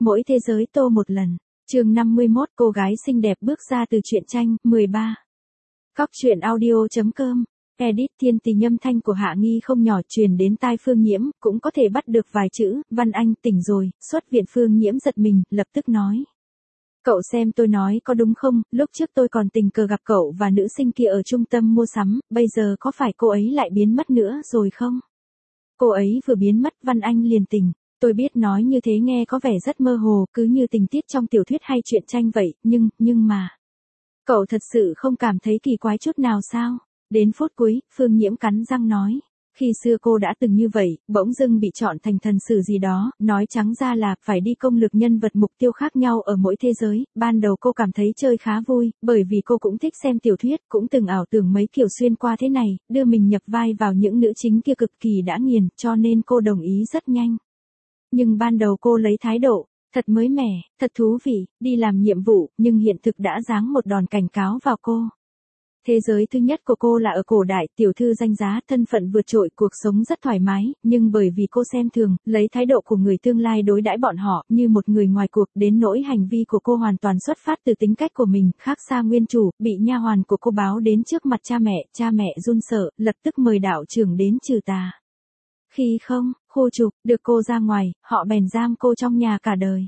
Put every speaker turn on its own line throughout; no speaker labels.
Mỗi thế giới tô một lần. Chương 51, cô gái xinh đẹp bước ra từ truyện tranh, 13. Góc truyện audio.com. Edit. Thiên tình âm thanh của Hạ Nghi không nhỏ truyền đến tai Phương Nhiễm, cũng có thể bắt được vài chữ. Văn Anh tỉnh rồi. Xuất viện. Phương Nhiễm giật mình, lập tức nói. Cậu xem tôi nói có đúng không, lúc trước tôi còn tình cờ gặp cậu và nữ sinh kia ở trung tâm mua sắm, bây giờ có phải cô ấy lại biến mất nữa rồi không? Cô ấy vừa biến mất. Văn Anh liền tỉnh. Tôi biết nói như thế nghe có vẻ rất mơ hồ, cứ như tình tiết trong tiểu thuyết hay truyện tranh vậy, nhưng mà... Cậu thật sự không cảm thấy kỳ quái chút nào sao? Đến phút cuối, Phương Nhiễm cắn răng nói. Khi xưa cô đã từng như vậy, bỗng dưng bị chọn thành thần sử gì đó, nói trắng ra là phải đi công lược nhân vật mục tiêu khác nhau ở mỗi thế giới. Ban đầu cô cảm thấy chơi khá vui, bởi vì cô cũng thích xem tiểu thuyết, cũng từng ảo tưởng mấy kiểu xuyên qua thế này, đưa mình nhập vai vào những nữ chính kia cực kỳ đã nghiền, cho nên cô đồng ý rất nhanh. Nhưng ban đầu cô lấy thái độ, thật mới mẻ, thật thú vị, đi làm nhiệm vụ, nhưng hiện thực đã giáng một đòn cảnh cáo vào cô. Thế giới thứ nhất của cô là ở cổ đại, tiểu thư danh giá, thân phận vượt trội, cuộc sống rất thoải mái, nhưng bởi vì cô xem thường, lấy thái độ của người tương lai đối đãi bọn họ, như một người ngoài cuộc, đến nỗi hành vi của cô hoàn toàn xuất phát từ tính cách của mình, khác xa nguyên chủ, bị nha hoàn của cô báo đến trước mặt cha mẹ run sợ, lập tức mời đạo trưởng đến trừ tà. Khi không, khu trục, được cô ra ngoài, họ bèn giam cô trong nhà cả đời.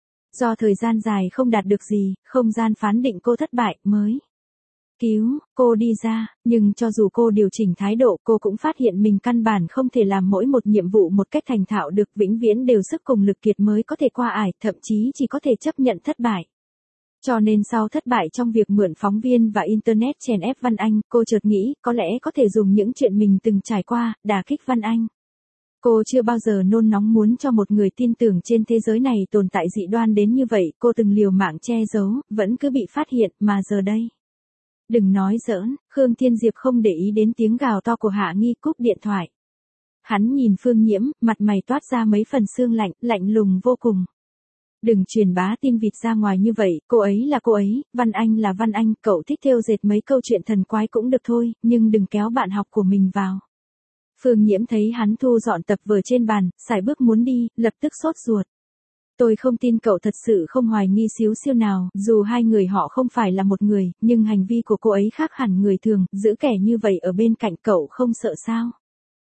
Do thời gian dài không đạt được gì, không gian phán định cô thất bại, mới cứu cô đi ra, nhưng cho dù cô điều chỉnh thái độ, cô cũng phát hiện mình căn bản không thể làm mỗi một nhiệm vụ một cách thành thạo được, vĩnh viễn đều sức cùng lực kiệt mới có thể qua ải, thậm chí chỉ có thể chấp nhận thất bại. Cho nên sau thất bại trong việc mượn phóng viên và Internet chèn ép Văn Anh, cô chợt nghĩ, có lẽ có thể dùng những chuyện mình từng trải qua, đả kích Văn Anh. Cô chưa bao giờ nôn nóng muốn cho một người tin tưởng trên thế giới này tồn tại dị đoan đến như vậy, cô từng liều mạng che giấu, vẫn cứ bị phát hiện, mà giờ đây. Đừng nói giỡn, Khương Thiên Diệp không để ý đến tiếng gào to của Hạ Nghi, cúp điện thoại. Hắn nhìn Phương Nhiễm, mặt mày toát ra mấy phần sương lạnh, lạnh lùng vô cùng. Đừng truyền bá tin vịt ra ngoài như vậy, cô ấy là cô ấy, Văn Anh là Văn Anh, cậu thích thêu dệt mấy câu chuyện thần quái cũng được thôi, nhưng đừng kéo bạn học của mình vào. Phương Nhiễm thấy hắn thu dọn tập vở trên bàn, sải bước muốn đi, lập tức sốt ruột. Tôi không tin cậu thật sự không hoài nghi xíu xiu nào, dù hai người họ không phải là một người, nhưng hành vi của cô ấy khác hẳn người thường, giữ kẻ như vậy ở bên cạnh cậu không sợ sao?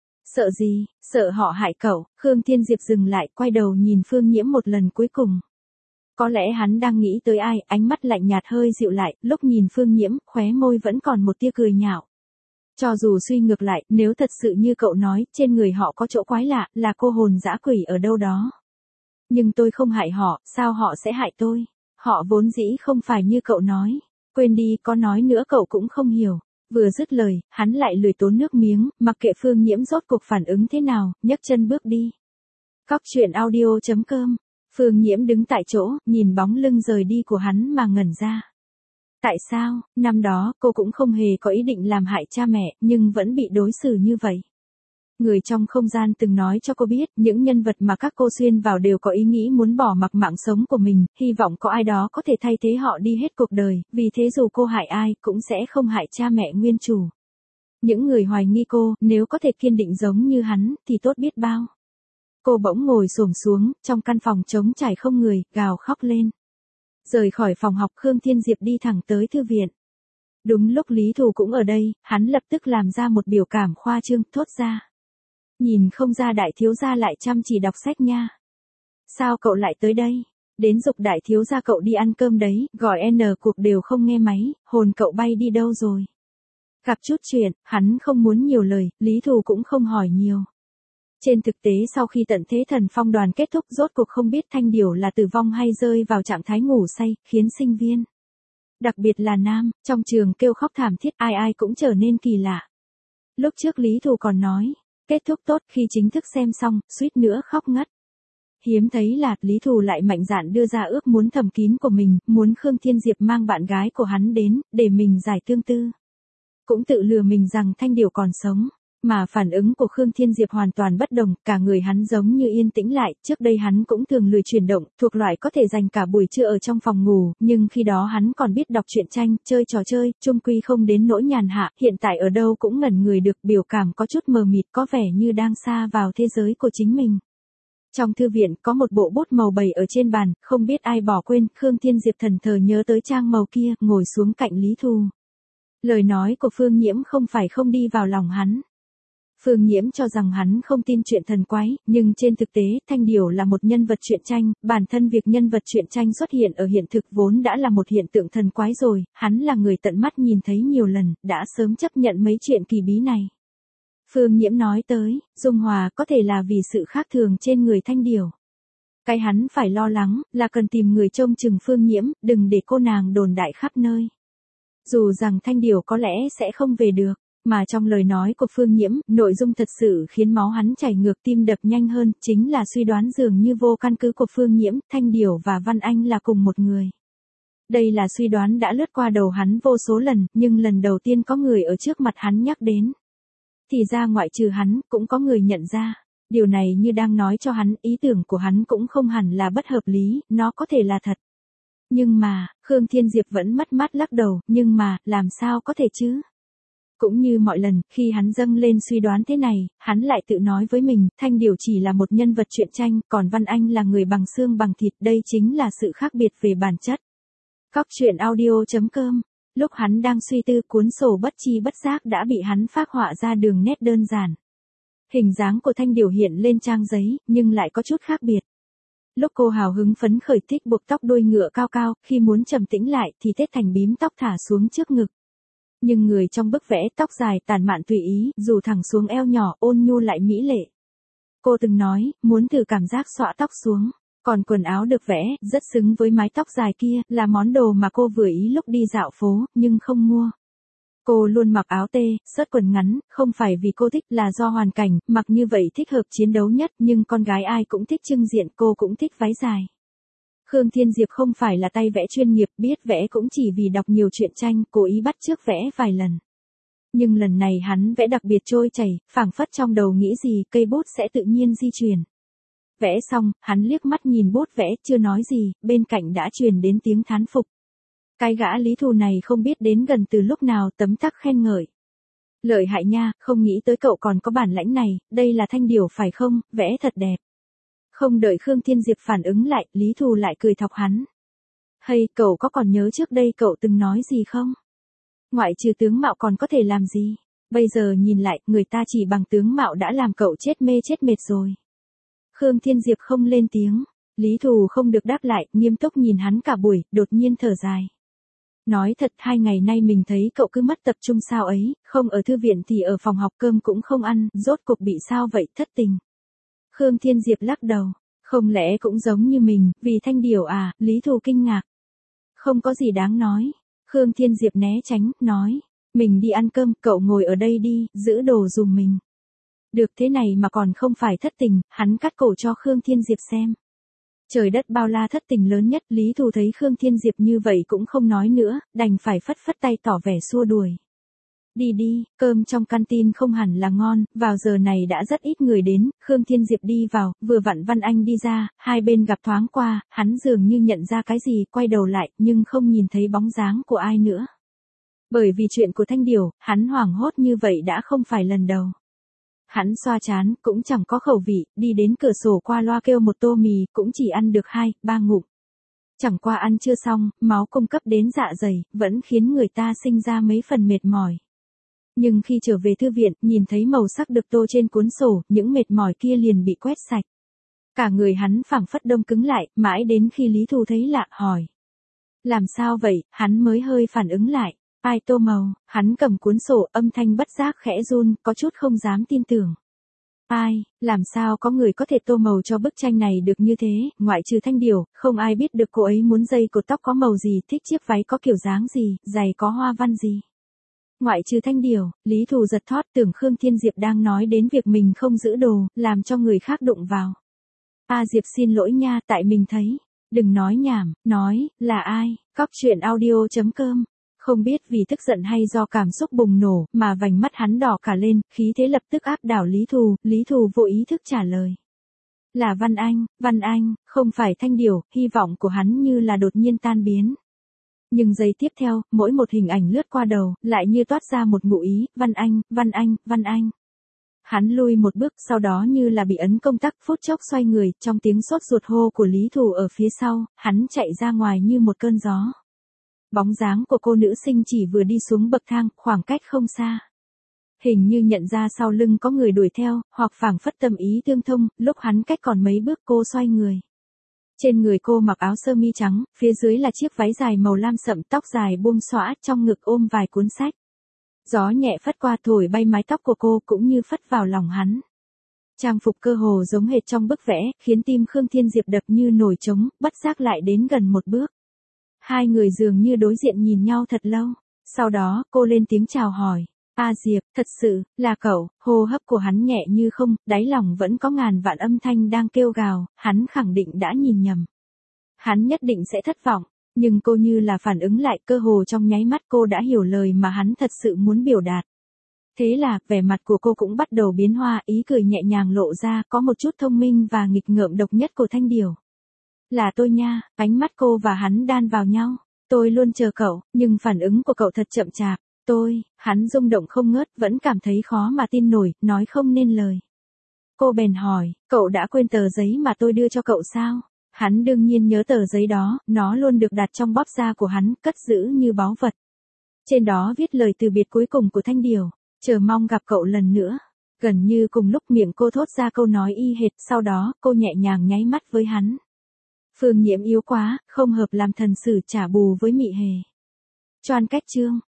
Sợ gì, sợ họ hại cậu. Khương Thiên Diệp dừng lại, quay đầu nhìn Phương Nhiễm một lần cuối cùng. Có lẽ hắn đang nghĩ tới ai, ánh mắt lạnh nhạt hơi dịu lại, lúc nhìn Phương Nhiễm, khóe môi vẫn còn một tia cười nhạo. Cho dù suy ngược lại, nếu thật sự như cậu nói, trên người họ có chỗ quái lạ, là cô hồn dã quỷ ở đâu đó. Nhưng tôi không hại họ, sao họ sẽ hại tôi? Họ vốn dĩ không phải như cậu nói. Quên đi, có nói nữa cậu cũng không hiểu. Vừa dứt lời, hắn lại lười tốn nước miếng, mặc kệ Phương Nhiễm rốt cuộc phản ứng thế nào, nhấc chân bước đi. Góc truyện audio.com. Phương Nhiễm đứng tại chỗ, nhìn bóng lưng rời đi của hắn mà ngẩn ra. Tại sao, năm đó, cô cũng không hề có ý định làm hại cha mẹ, nhưng vẫn bị đối xử như vậy. Người trong không gian từng nói cho cô biết, những nhân vật mà các cô xuyên vào đều có ý nghĩ muốn bỏ mặc mạng sống của mình, hy vọng có ai đó có thể thay thế họ đi hết cuộc đời, vì thế dù cô hại ai, cũng sẽ không hại cha mẹ nguyên chủ. Những người hoài nghi cô, nếu có thể kiên định giống như hắn, thì tốt biết bao. Cô bỗng ngồi xổm xuống, trong căn phòng trống trải không người, gào khóc lên. Rời khỏi phòng học, Khương Thiên Diệp đi thẳng tới thư viện. Đúng lúc Lý Thù cũng ở đây, hắn lập tức làm ra một biểu cảm khoa trương, thốt ra. Nhìn không ra đại thiếu gia lại chăm chỉ đọc sách nha. Sao cậu lại tới đây? Đến giục đại thiếu gia cậu đi ăn cơm đấy, gọi N cuộc đều không nghe máy, hồn cậu bay đi đâu rồi? Gặp chút chuyện, hắn không muốn nhiều lời, Lý Thù cũng không hỏi nhiều. Trên thực tế sau khi tận thế thần phong đoàn kết thúc rốt cuộc không biết Thanh Điểu là tử vong hay rơi vào trạng thái ngủ say, khiến sinh viên. Đặc biệt là nam, trong trường kêu khóc thảm thiết, ai ai cũng trở nên kỳ lạ. Lúc trước Lý Thù còn nói, kết thúc tốt, khi chính thức xem xong, suýt nữa khóc ngất. Hiếm thấy là, Lý Thù lại mạnh dạn đưa ra ước muốn thầm kín của mình, muốn Khương Thiên Diệp mang bạn gái của hắn đến, để mình giải tương tư. Cũng tự lừa mình rằng Thanh Điểu còn sống. Mà phản ứng của Khương Thiên Diệp hoàn toàn bất đồng, cả người hắn giống như yên tĩnh lại, trước đây hắn cũng thường lười chuyển động, thuộc loại có thể dành cả buổi trưa ở trong phòng ngủ, nhưng khi đó hắn còn biết đọc truyện tranh, chơi trò chơi, chung quy không đến nỗi nhàn hạ, hiện tại ở đâu cũng ngẩn người được, biểu cảm có chút mờ mịt, có vẻ như đang xa vào thế giới của chính mình. Trong thư viện có một bộ bút màu bày ở trên bàn, không biết ai bỏ quên, Khương Thiên Diệp thần thờ nhớ tới trang màu kia, ngồi xuống cạnh Lý Thu. Lời nói của Phương Nhiễm không phải không đi vào lòng hắn. Phương Nhiễm cho rằng hắn không tin chuyện thần quái, nhưng trên thực tế, Thanh Điểu là một nhân vật truyện tranh, bản thân việc nhân vật truyện tranh xuất hiện ở hiện thực vốn đã là một hiện tượng thần quái rồi, hắn là người tận mắt nhìn thấy nhiều lần, đã sớm chấp nhận mấy chuyện kỳ bí này. Phương Nhiễm nói tới, dung hòa có thể là vì sự khác thường trên người Thanh Điểu. Cái hắn phải lo lắng, là cần tìm người trông chừng Phương Nhiễm, đừng để cô nàng đồn đại khắp nơi. Dù rằng Thanh Điểu có lẽ sẽ không về được. Mà trong lời nói của Phương Nhiễm, nội dung thật sự khiến máu hắn chảy ngược tim đập nhanh hơn, chính là suy đoán dường như vô căn cứ của Phương Nhiễm, Thanh Điểu và Văn Anh là cùng một người. Đây là suy đoán đã lướt qua đầu hắn vô số lần, nhưng lần đầu tiên có người ở trước mặt hắn nhắc đến. Thì ra ngoại trừ hắn, cũng có người nhận ra. Điều này như đang nói cho hắn, ý tưởng của hắn cũng không hẳn là bất hợp lý, nó có thể là thật. Nhưng mà, Khương Thiên Diệp vẫn mất mát lắc đầu, nhưng mà, làm sao có thể chứ? Cũng như mọi lần, khi hắn dâng lên suy đoán thế này, hắn lại tự nói với mình, Thanh Điểu chỉ là một nhân vật truyện tranh, còn Văn Anh là người bằng xương bằng thịt, đây chính là sự khác biệt về bản chất. Cóc truyện audio.com. Lúc hắn đang suy tư, cuốn sổ bất chi bất giác đã bị hắn phác họa ra đường nét đơn giản. Hình dáng của Thanh Điểu hiện lên trang giấy, nhưng lại có chút khác biệt. Lúc cô hào hứng phấn khởi thích buộc tóc đuôi ngựa cao cao, khi muốn trầm tĩnh lại thì tết thành bím tóc thả xuống trước ngực. Nhưng người trong bức vẽ tóc dài tàn mạn tùy ý, dù thẳng xuống eo nhỏ, ôn nhu lại mỹ lệ. Cô từng nói, muốn thử cảm giác xõa tóc xuống, còn quần áo được vẽ, rất xứng với mái tóc dài kia, là món đồ mà cô vừa ý lúc đi dạo phố, nhưng không mua. Cô luôn mặc áo tê, sớt quần ngắn, không phải vì cô thích, là do hoàn cảnh, mặc như vậy thích hợp chiến đấu nhất, nhưng con gái ai cũng thích trưng diện, cô cũng thích váy dài. Khương Thiên Diệp không phải là tay vẽ chuyên nghiệp, biết vẽ cũng chỉ vì đọc nhiều truyện tranh, cố ý bắt chước vẽ vài lần. Nhưng lần này hắn vẽ đặc biệt trôi chảy, phảng phất trong đầu nghĩ gì, cây bút sẽ tự nhiên di chuyển. Vẽ xong, hắn liếc mắt nhìn bút vẽ, chưa nói gì, bên cạnh đã truyền đến tiếng thán phục. Cái gã Lý Thù này không biết đến gần từ lúc nào, tấm tắc khen ngợi. Lợi hại nha, không nghĩ tới cậu còn có bản lãnh này, đây là Thanh Điểu phải không, vẽ thật đẹp. Không đợi Khương Thiên Diệp phản ứng lại, Lý Thù lại cười thọc hắn. Hay, cậu có còn nhớ trước đây cậu từng nói gì không? Ngoại trừ tướng mạo còn có thể làm gì? Bây giờ nhìn lại, người ta chỉ bằng tướng mạo đã làm cậu chết mê chết mệt rồi. Khương Thiên Diệp không lên tiếng. Lý Thù không được đáp lại, nghiêm túc nhìn hắn cả buổi, đột nhiên thở dài. Nói thật, 2 ngày nay mình thấy cậu cứ mất tập trung sao ấy, không ở thư viện thì ở phòng học, cơm cũng không ăn, rốt cuộc bị sao vậy, thất tình. Khương Thiên Diệp lắc đầu, không lẽ cũng giống như mình, vì Thanh Điểu à, Lý Thù kinh ngạc. Không có gì đáng nói. Khương Thiên Diệp né tránh, nói, mình đi ăn cơm, cậu ngồi ở đây đi, giữ đồ dùm mình. Được thế này mà còn không phải thất tình, hắn cắt cổ cho Khương Thiên Diệp xem. Trời đất bao la, thất tình lớn nhất, Lý Thù thấy Khương Thiên Diệp như vậy cũng không nói nữa, đành phải phất phất tay tỏ vẻ xua đuổi. Đi đi, cơm trong canteen không hẳn là ngon, vào giờ này đã rất ít người đến, Khương Thiên Diệp đi vào, vừa vặn Văn Anh đi ra, hai bên gặp thoáng qua, hắn dường như nhận ra cái gì, quay đầu lại, nhưng không nhìn thấy bóng dáng của ai nữa. Bởi vì chuyện của Thanh Điểu, hắn hoảng hốt như vậy đã không phải lần đầu. Hắn xoa trán, cũng chẳng có khẩu vị, đi đến cửa sổ qua loa kêu một tô mì, cũng chỉ ăn được 2-3 ngụm. Chẳng qua ăn chưa xong, máu cung cấp đến dạ dày, vẫn khiến người ta sinh ra mấy phần mệt mỏi. Nhưng khi trở về thư viện, nhìn thấy màu sắc được tô trên cuốn sổ, những mệt mỏi kia liền bị quét sạch. Cả người hắn phảng phất đông cứng lại, mãi đến khi Lý Thù thấy lạ, hỏi. Làm sao vậy, hắn mới hơi phản ứng lại. Ai tô màu, hắn cầm cuốn sổ, âm thanh bất giác khẽ run, có chút không dám tin tưởng. Ai, làm sao có người có thể tô màu cho bức tranh này được như thế, ngoại trừ Thanh Điểu, không ai biết được cô ấy muốn dây cột tóc có màu gì, thích chiếc váy có kiểu dáng gì, giày có hoa văn gì. Ngoại trừ Thanh Điểu, Lý Thù giật thót, tưởng Khương Thiên Diệp đang nói đến việc mình không giữ đồ, làm cho người khác đụng vào. Diệp xin lỗi nha, tại mình thấy. Đừng nói nhảm, nói, là ai, cóc truyện audio.com. Không biết vì tức giận hay do cảm xúc bùng nổ, mà vành mắt hắn đỏ cả lên, khí thế lập tức áp đảo Lý Thù vô ý thức trả lời. Là Văn Anh, không phải Thanh Điểu, hy vọng của hắn như là đột nhiên tan biến. Nhưng giây tiếp theo, mỗi một hình ảnh lướt qua đầu, lại như toát ra một ngụ ý, Văn Anh. Hắn lui một bước, sau đó như là bị ấn công tắc, phút chốc xoay người, trong tiếng sốt ruột hô của Lý Thù ở phía sau, hắn chạy ra ngoài như một cơn gió. Bóng dáng của cô nữ sinh chỉ vừa đi xuống bậc thang, khoảng cách không xa. Hình như nhận ra sau lưng có người đuổi theo, hoặc phảng phất tâm ý tương thông, lúc hắn cách còn mấy bước cô xoay người. Trên người cô mặc áo sơ mi trắng, phía dưới là chiếc váy dài màu lam sậm, tóc dài buông xõa, trong ngực ôm vài cuốn sách. Gió nhẹ phất qua thổi bay mái tóc của cô cũng như phất vào lòng hắn. Trang phục cơ hồ giống hệt trong bức vẽ, khiến tim Khương Thiên Diệp đập như nổi trống, bất giác lại đến gần một bước. Hai người dường như đối diện nhìn nhau thật lâu. Sau đó, cô lên tiếng chào hỏi. A Diệp, thật sự, là cậu. Hô hấp của hắn nhẹ như không, đáy lòng vẫn có ngàn vạn âm thanh đang kêu gào, hắn khẳng định đã nhìn nhầm. Hắn nhất định sẽ thất vọng, nhưng cô như là phản ứng lại, cơ hồ trong nháy mắt cô đã hiểu lời mà hắn thật sự muốn biểu đạt. Thế là, vẻ mặt của cô cũng bắt đầu biến hoa, ý cười nhẹ nhàng lộ ra, có một chút thông minh và nghịch ngợm độc nhất của Thanh Điều. Là tôi nha, ánh mắt cô và hắn đan vào nhau. Tôi luôn chờ cậu, nhưng phản ứng của cậu thật chậm chạp. Hắn rung động không ngớt, vẫn cảm thấy khó mà tin nổi, nói không nên lời. Cô bèn hỏi, cậu đã quên tờ giấy mà tôi đưa cho cậu sao? Hắn đương nhiên nhớ tờ giấy đó, nó luôn được đặt trong bóp da của hắn, cất giữ như báu vật. Trên đó viết lời từ biệt cuối cùng của Thanh Điều, chờ mong gặp cậu lần nữa. Gần như cùng lúc miệng cô thốt ra câu nói y hệt, sau đó, cô nhẹ nhàng nháy mắt với hắn. Phương Nhiễm yếu quá, không hợp làm thần sử trả bù với Mị Hề. Choan cách chương.